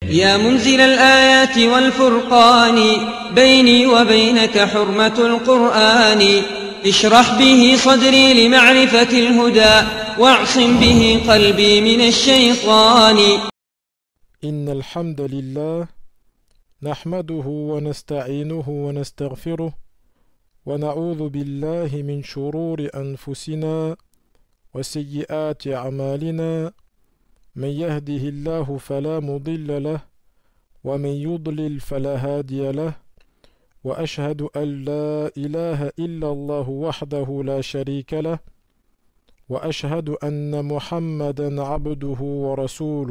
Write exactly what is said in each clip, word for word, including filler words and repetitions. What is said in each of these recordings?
يا منزل الآيات والفرقان بيني وبينك حرمة القرآن اشرح به صدري لمعرفة الهدى واعصم به قلبي من الشيطان. إن الحمد لله نحمده ونستعينه ونستغفره ونعوذ بالله من شرور أنفسنا وسيئات أعمالنا من يهده الله فلا مضل له ومن يضلل فلا هادي له وأشهد أن لا إله إلا الله وحده لا شريك له وأشهد أن محمدا عبده ورسوله.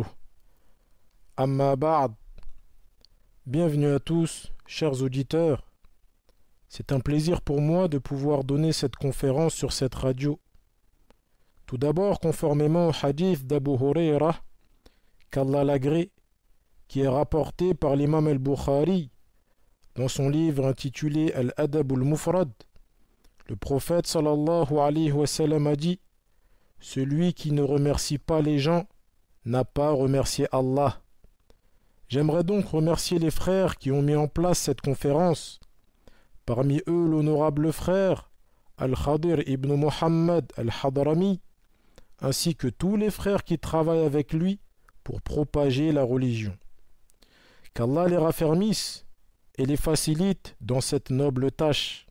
Amma ba'd. Bienvenue à tous, chers auditeurs. C'est un plaisir pour moi de pouvoir donner cette conférence sur cette radio. Tout d'abord, conformément au hadith d'Abu Huraira, qu'Allah l'agrée, qui est rapporté par l'imam al-Bukhari dans son livre intitulé Al-Adab al-Mufrad, le prophète sallallahu alayhi wa sallam a dit: celui qui ne remercie pas les gens n'a pas remercié Allah. J'aimerais donc remercier les frères qui ont mis en place cette conférence. Parmi eux, l'honorable frère Al-Khadir ibn Muhammad Al-Hadrami, ainsi que tous les frères qui travaillent avec lui pour propager la religion. Qu'Allah les raffermisse et les facilite dans cette noble tâche.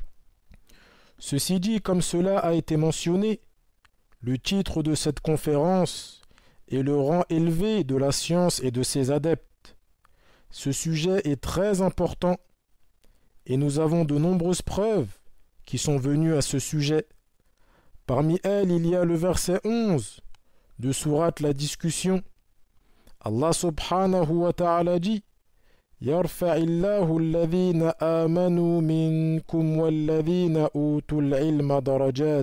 Ceci dit, comme cela a été mentionné, le titre de cette conférence est le rang élevé de la science et de ses adeptes. Ce sujet est très important et nous avons de nombreuses preuves qui sont venues à ce sujet. Parmi elles, il y a le verset onze de sourate La Discussion. Allah subhanahu wa ta'ala dit: Yarfa'illahu alladhina amanu minkum walladhina utul ilma darajat.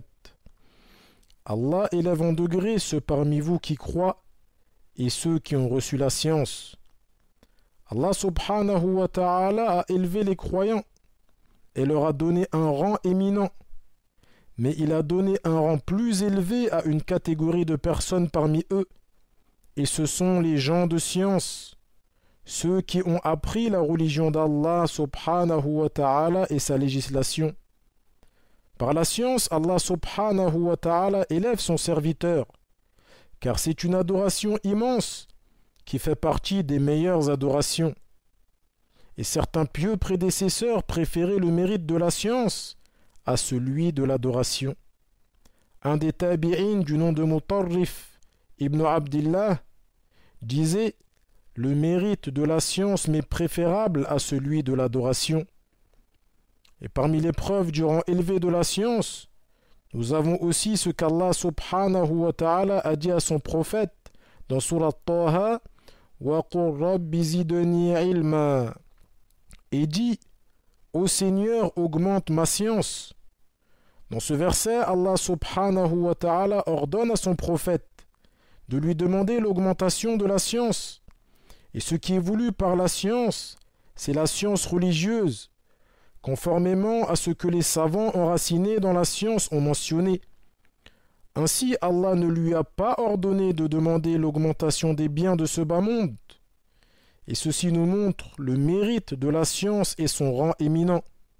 Allah élève en degré ceux parmi vous qui croient et ceux qui ont reçu la science. Allah subhanahu wa ta'ala a élevé les croyants et leur a donné un rang éminent. Mais il a donné un rang plus élevé à une catégorie de personnes parmi eux, et ce sont les gens de science, ceux qui ont appris la religion d'Allah subhanahu wa ta'ala et sa législation. Par la science, Allah subhanahu wa ta'ala élève son serviteur, car c'est une adoration immense qui fait partie des meilleures adorations. Et certains pieux prédécesseurs préféraient le mérite de la science à celui de l'adoration. Un des tabi'in du nom de Mutarrif ibn Abdillah disait: le mérite de la science m'est préférable à celui de l'adoration. Et parmi les preuves du rang élevé de la science, nous avons aussi ce qu'Allah subhanahu wa ta'ala a dit à son prophète dans Surat Taha: wa qur rabbi zidni ilma, et dit: ô Seigneur, augmente ma science. Dans ce verset, Allah subhanahu wa ta'ala ordonne à son prophète de lui demander l'augmentation de la science. Et ce qui est voulu par la science, c'est la science religieuse, conformément à ce que les savants enracinés dans la science ont mentionné. Ainsi, Allah ne lui a pas ordonné de demander l'augmentation des biens de ce bas monde. Et ceci nous montre le mérite de la science et son rang éminent.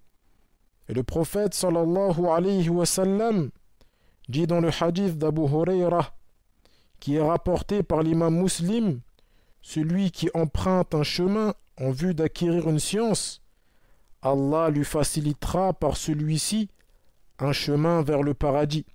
Et le prophète sallallahu alayhi wa sallam dit dans le hadith d'Abu Huraira, qui est rapporté par l'imam Muslim: celui qui emprunte un chemin en vue d'acquérir une science, Allah lui facilitera par celui-ci un chemin vers le paradis.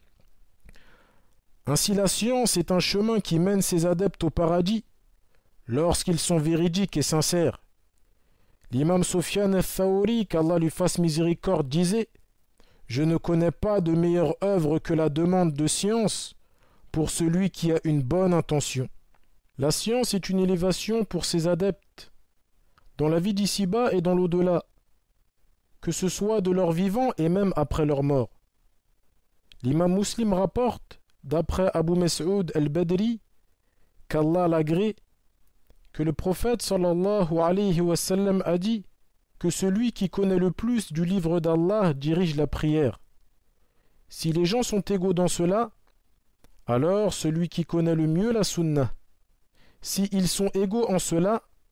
Ainsi, la science est un chemin qui mène ses adeptes au paradis lorsqu'ils sont véridiques et sincères. L'imam Sufyan al-Thawri, qu'Allah lui fasse miséricorde, disait: je ne connais pas de meilleure œuvre que la demande de science pour celui qui a une bonne intention. La science est une élévation pour ses adeptes, dans la vie d'ici-bas et dans l'au-delà, que ce soit de leur vivant et même après leur mort. L'imam Muslim rapporte, d'après Abu Mas'ud al-Badri, qu'Allah l'agrée, que le prophète sallallahu alayhi wa sallam a dit que celui qui connaît le plus du livre d'Allah dirige la prière. Si les gens sont égaux dans cela, alors celui qui connaît le mieux la sunna. Si ils sont égaux en cela,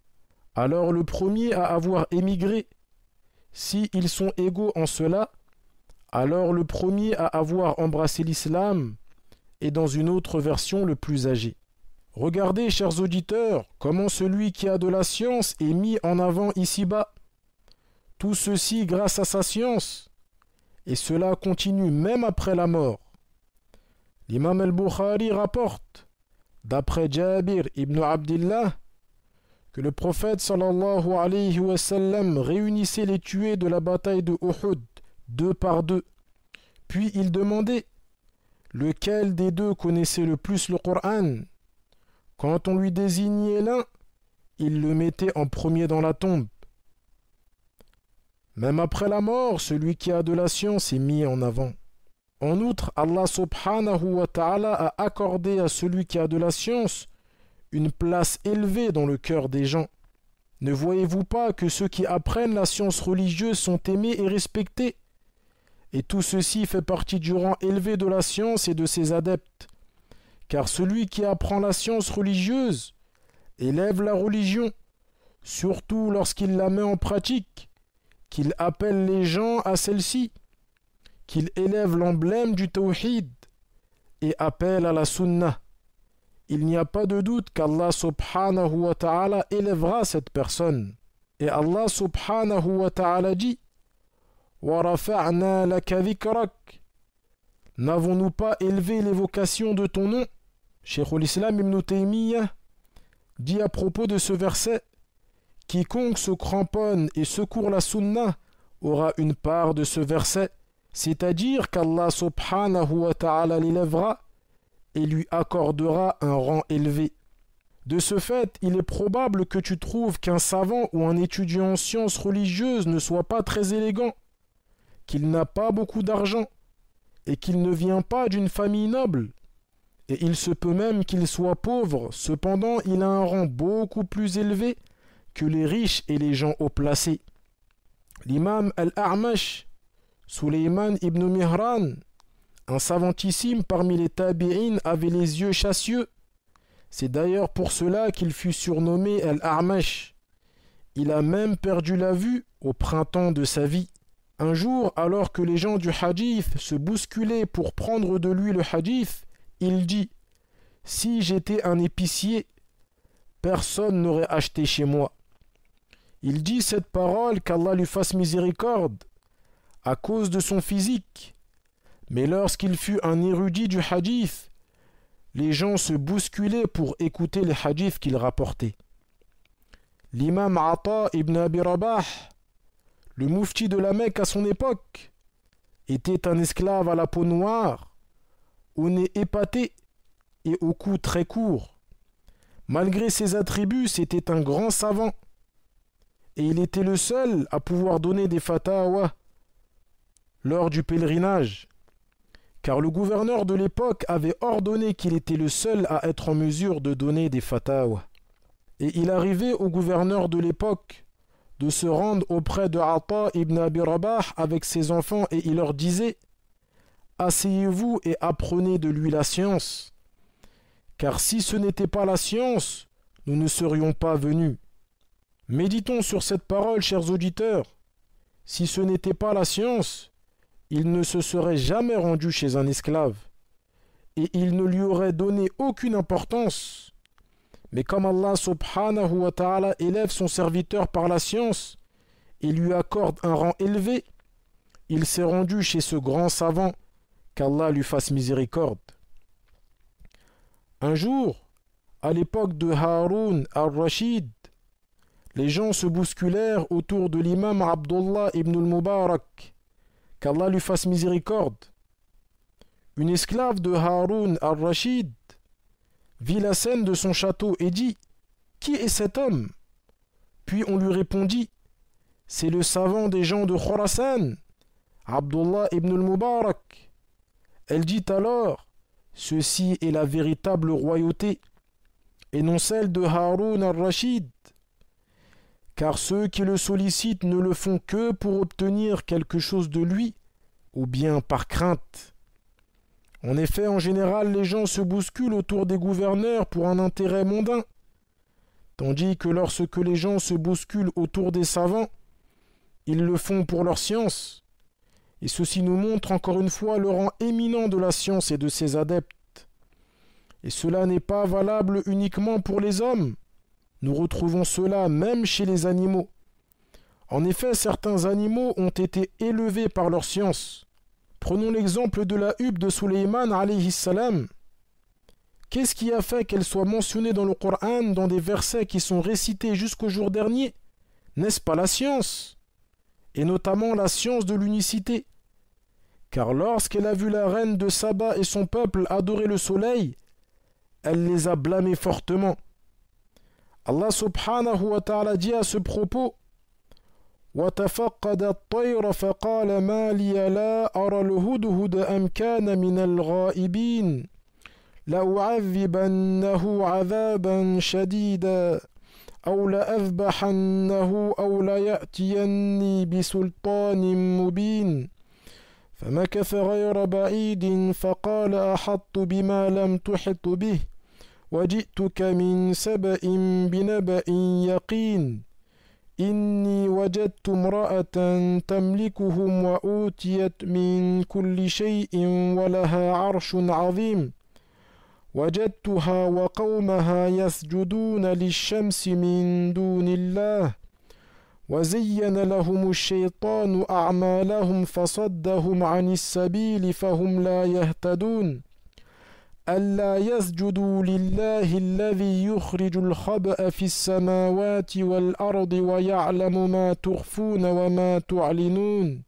alors le premier à avoir émigré. Si ils sont égaux en cela, alors le premier à avoir embrassé l'islam est dans une autre version le plus âgé. Regardez, chers auditeurs, comment celui qui a de la science est mis en avant ici-bas. Tout ceci grâce à sa science, et cela continue même après la mort. L'imam al-Bukhari rapporte, d'après Jabir ibn Abdillah, que le prophète sallallahu alayhi wa sallam réunissait les tués de la bataille de Uhud deux par deux. Puis il demandait lequel des deux connaissait le plus le Coran. Quand on lui désignait l'un, il le mettait en premier dans la tombe. Même après la mort, celui qui a de la science est mis en avant. En outre, Allah subhanahu wa ta'ala a accordé à celui qui a de la science une place élevée dans le cœur des gens. Ne voyez-vous pas que ceux qui apprennent la science religieuse sont aimés et respectés? Et tout ceci fait partie du rang élevé de la science et de ses adeptes. Car celui qui apprend la science religieuse élève la religion, surtout lorsqu'il la met en pratique, qu'il appelle les gens à celle-ci, qu'il élève l'emblème du tawhid et appelle à la sunnah. Il n'y a pas de doute qu'Allah subhanahu wa ta'ala élèvera cette personne. Et Allah subhanahu wa ta'ala dit wa rafa'na laka dhikrak. N'avons-nous pas élevé l'évocation de ton nom? Cheikh al-Islam ibn Taymiyyah dit à propos de ce verset: quiconque se cramponne et secourt la sunnah aura une part de ce verset, c'est-à-dire qu'Allah subhanahu wa ta'ala l'élèvera et lui accordera un rang élevé. De ce fait, il est probable que tu trouves qu'un savant ou un étudiant en sciences religieuses ne soit pas très élégant, qu'il n'a pas beaucoup d'argent et qu'il ne vient pas d'une famille noble. Et il se peut même qu'il soit pauvre, cependant il a un rang beaucoup plus élevé que les riches et les gens haut placés. L'imam al-A'mash, Sulayman ibn Mihran, un savantissime parmi les tabi'in, avait les yeux chassieux. C'est d'ailleurs pour cela qu'il fut surnommé al-A'mash. Il a même perdu la vue au printemps de sa vie. Un jour, alors que les gens du hadith se bousculaient pour prendre de lui le hadith, il dit: si j'étais un épicier, personne n'aurait acheté chez moi. Il dit cette parole, qu'Allah lui fasse miséricorde, à cause de son physique. Mais lorsqu'il fut un érudit du hadith, les gens se bousculaient pour écouter les hadiths qu'il rapportait. L'imam Ata ibn Abi Rabah, le moufti de la Mecque à son époque, était un esclave à la peau noire, au nez épaté et au cou très court. Malgré ses attributs, c'était un grand savant, et il était le seul à pouvoir donner des fatawas lors du pèlerinage, car le gouverneur de l'époque avait ordonné qu'il était le seul à être en mesure de donner des fatawas. Et il arrivait au gouverneur de l'époque de se rendre auprès de Ata ibn Abi Rabah avec ses enfants, et il leur disait: asseyez-vous et apprenez de lui la science, car si ce n'était pas la science, nous ne serions pas venus. Méditons sur cette parole, chers auditeurs. Si ce n'était pas la science, il ne se serait jamais rendu chez un esclave, et il ne lui aurait donné aucune importance. Mais comme Allah subhanahu wa ta'ala élève son serviteur par la science et lui accorde un rang élevé, il s'est rendu chez ce grand savant, qu'Allah lui fasse miséricorde. Un jour, à l'époque de Haroun al-Rashid, les gens se bousculèrent autour de l'imam Abdullah ibn al-Mubarak, qu'Allah lui fasse miséricorde. Une esclave de Haroun al-Rashid vit la scène de son château et dit: qui est cet homme? Puis on lui répondit: c'est le savant des gens de Khurasan, Abdullah ibn al-Mubarak. Elle dit alors: ceci est la véritable royauté, et non celle de Haroun al-Rashid, car ceux qui le sollicitent ne le font que pour obtenir quelque chose de lui, ou bien par crainte. En effet, en général, les gens se bousculent autour des gouverneurs pour un intérêt mondain, Tandis que lorsque les gens se bousculent autour des savants, ils le font pour leur science. Et ceci nous montre encore une fois le rang éminent de la science et de ses adeptes. Et cela n'est pas valable uniquement pour les hommes. Nous retrouvons cela même chez les animaux. En effet, certains animaux ont été élevés par leur science. Prenons l'exemple de la huppe de Sulayman alayhi salam. Qu'est-ce qui a fait qu'elle soit mentionnée dans le Coran dans des versets qui sont récités jusqu'au jour dernier? N'est-ce pas la science? Et notamment la science de l'unicité. Car lorsqu'elle a vu la reine de Saba et son peuple adorer le soleil, elle les a blâmés fortement. Allah subhanahu wa ta'ala dit à ce propos: وَتَفَقَّدَ الطَّيْرَ فَقَالَ مَا لِيَ لَا أَرَى الْهُدْهُدَ أَمْ كَانَ مِنَ الْغَائِبِينَ لَأُعَذِّبَنَّهُ عَذَابًا شَدِيدًا أَوْ لَأَذْبَحَنَّهُ أَوْ لَيَأْتِيَنِّي بِسُلْطَانٍ مُبِينٍ فمكث غير بعيد فقال أحطت بما لم تحط به وجئتك من سبأ بنبأ يقين إني وجدت امرأة تملكهم وأوتيت من كل شيء ولها عرش عظيم وجدتها وقومها يسجدون للشمس من دون الله وزين لهم الشيطان أعمالهم فصدهم عن السبيل فهم لا يهتدون ألا يسجدوا لله الذي يخرج الخبأ في السماوات والأرض ويعلم ما تخفون وما تعلنون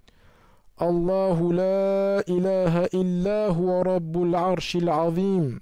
الله لا إله إلا هو رب العرش العظيم.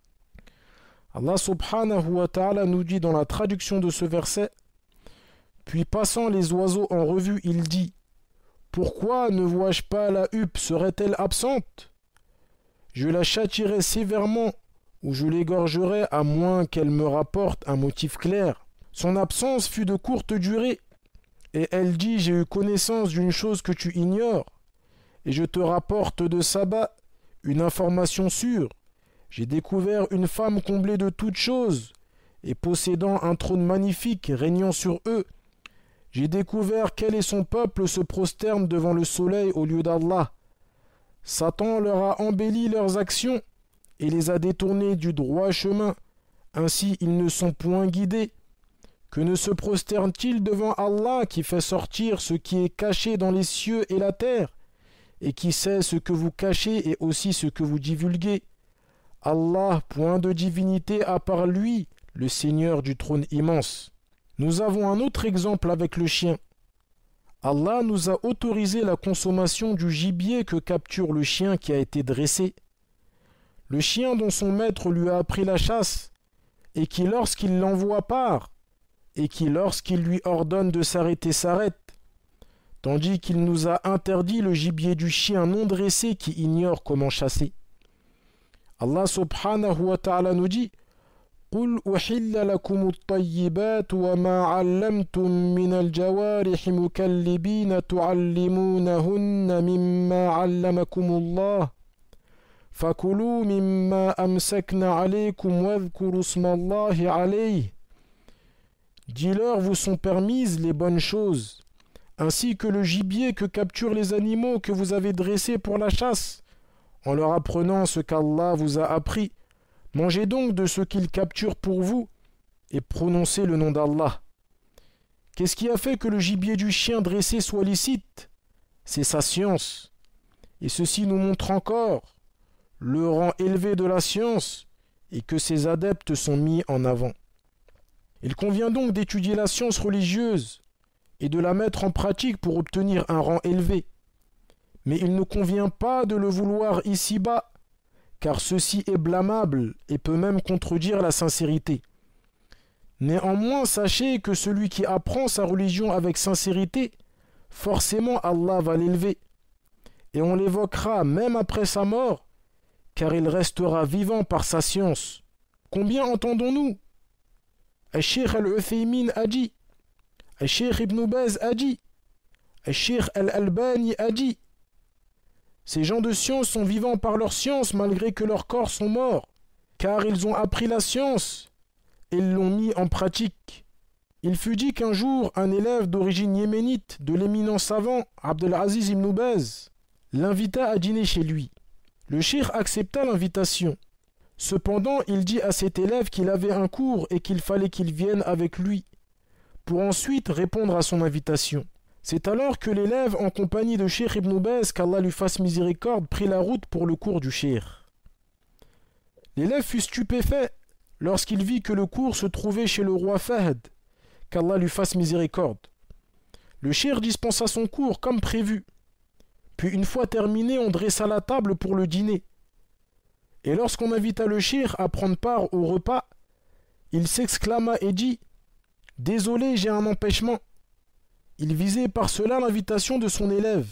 Allah subhanahu wa ta'ala nous dit dans la traduction de ce verset: puis passant les oiseaux en revue, il dit: pourquoi ne vois-je pas la huppe, serait-elle absente? Je la châtierai sévèrement, ou je l'égorgerai à moins qu'elle me rapporte un motif clair. Son absence fut de courte durée, et elle dit: j'ai eu connaissance d'une chose que tu ignores, et je te rapporte de Saba une information sûre. J'ai découvert une femme comblée de toutes choses, et possédant un trône magnifique régnant sur eux. J'ai découvert qu'elle et son peuple se prosternent devant le soleil au lieu d'Allah. Satan leur a embelli leurs actions et les a détournés du droit chemin. Ainsi ils ne sont point guidés. Que ne se prosternent-ils devant Allah qui fait sortir ce qui est caché dans les cieux et la terre, et qui sait ce que vous cachez et aussi ce que vous divulguez? Allah, point de divinité à part lui, le Seigneur du trône immense. Nous avons un autre exemple avec le chien. Allah nous a autorisé la consommation du gibier que capture le chien qui a été dressé. Le chien dont son maître lui a appris la chasse, et qui lorsqu'il l'envoie part, et qui lorsqu'il lui ordonne de s'arrêter s'arrête, tandis qu'il nous a interdit le gibier du chien non dressé qui ignore comment chasser. Allah subhanahu wa ta'ala nous dit: قل أحل لكم الطيبات وما علمتم من الجوارح مكلبين تعلمونهن مما علمكم الله فكلوا مما أمسكن عليكم واذكروا اسم الله عليه. Dis-leur, vous sont permises les bonnes choses, ainsi que le gibier que capturent les animaux que vous avez dressés pour la chasse, en leur apprenant ce qu'Allah vous a appris. Mangez donc de ce qu'ils capturent pour vous et prononcez le nom d'Allah. Qu'est-ce qui a fait que le gibier du chien dressé soit licite? C'est sa science. Et ceci nous montre encore le rang élevé de la science et que ses adeptes sont mis en avant. Il convient donc d'étudier la science religieuse et de la mettre en pratique pour obtenir un rang élevé. Mais il ne convient pas de le vouloir ici-bas, car ceci est blâmable et peut même contredire la sincérité. Néanmoins, sachez que celui qui apprend sa religion avec sincérité, forcément Allah va l'élever, et on l'évoquera même après sa mort, car il restera vivant par sa science. Combien entendons-nous? Al-Sheikh Al-Uthaymin a dit, Al-Sheikh Ibn Baz a dit, Al-Sheikh Al-Albani a dit. Ces gens de science sont vivants par leur science malgré que leurs corps sont morts, car ils ont appris la science, et l'ont mis en pratique. Il fut dit qu'un jour, un élève d'origine yéménite de l'éminent savant Abdelaziz ibn Baz l'invita à dîner chez lui. Le cheikh accepta l'invitation. Cependant, il dit à cet élève qu'il avait un cours et qu'il fallait qu'il vienne avec lui, pour ensuite répondre à son invitation. C'est alors que l'élève, en compagnie de Cheikh Ibn Baz, qu'Allah lui fasse miséricorde, prit la route pour le cours du cheikh. L'élève fut stupéfait lorsqu'il vit que le cours se trouvait chez le roi Fahd, qu'Allah lui fasse miséricorde. Le cheikh dispensa son cours comme prévu. Puis une fois terminé, on dressa la table pour le dîner. Et lorsqu'on invita le cheikh à prendre part au repas, il s'exclama et dit « Désolé, j'ai un empêchement ». Il visait par cela l'invitation de son élève.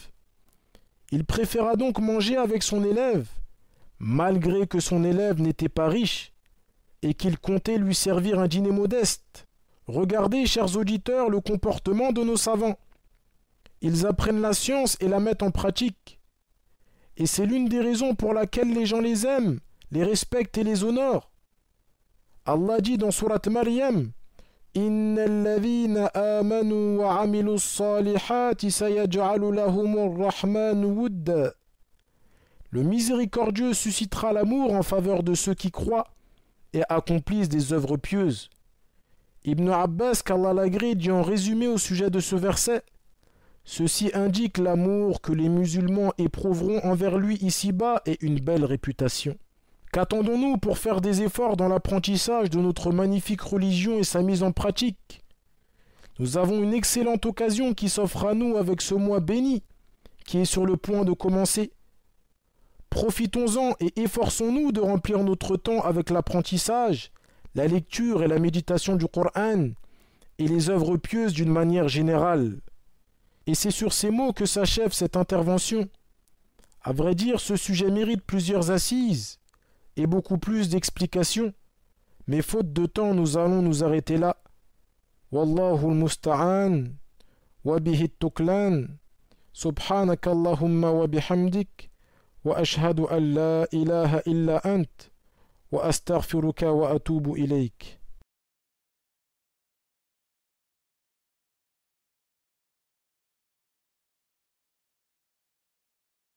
Il préféra donc manger avec son élève, malgré que son élève n'était pas riche et qu'il comptait lui servir un dîner modeste. Regardez, chers auditeurs, le comportement de nos savants. Ils apprennent la science et la mettent en pratique. Et c'est l'une des raisons pour laquelle les gens les aiment, les respectent et les honorent. Allah dit dans sourate Maryam, Innal ladhina amanu wa amilu s-salihati sayaj'alu lahumur rahmanu wudda. Le miséricordieux suscitera l'amour en faveur de ceux qui croient et accomplissent des œuvres pieuses. Ibn Abbas, qu'Allah l'agrée, dit en résumé au sujet de ce verset, ceci indique l'amour que les musulmans éprouveront envers lui ici-bas et une belle réputation. Qu'attendons-nous pour faire des efforts dans l'apprentissage de notre magnifique religion et sa mise en pratique? Nous avons une excellente occasion qui s'offre à nous avec ce mois béni, qui est sur le point de commencer. Profitons-en et efforçons-nous de remplir notre temps avec l'apprentissage, la lecture et la méditation du Coran, et les œuvres pieuses d'une manière générale. Et c'est sur ces mots que s'achève cette intervention. À vrai dire, ce sujet mérite plusieurs assises et beaucoup plus d'explications, mais faute de temps, nous allons nous arrêter là. Wallahu al-musta'an, wa bihi tuklan, subhanaka Allahumma wa bihamdik, wa ashhadu an la ilaha illa ant, wa astaghfiruka wa atubu ilayk.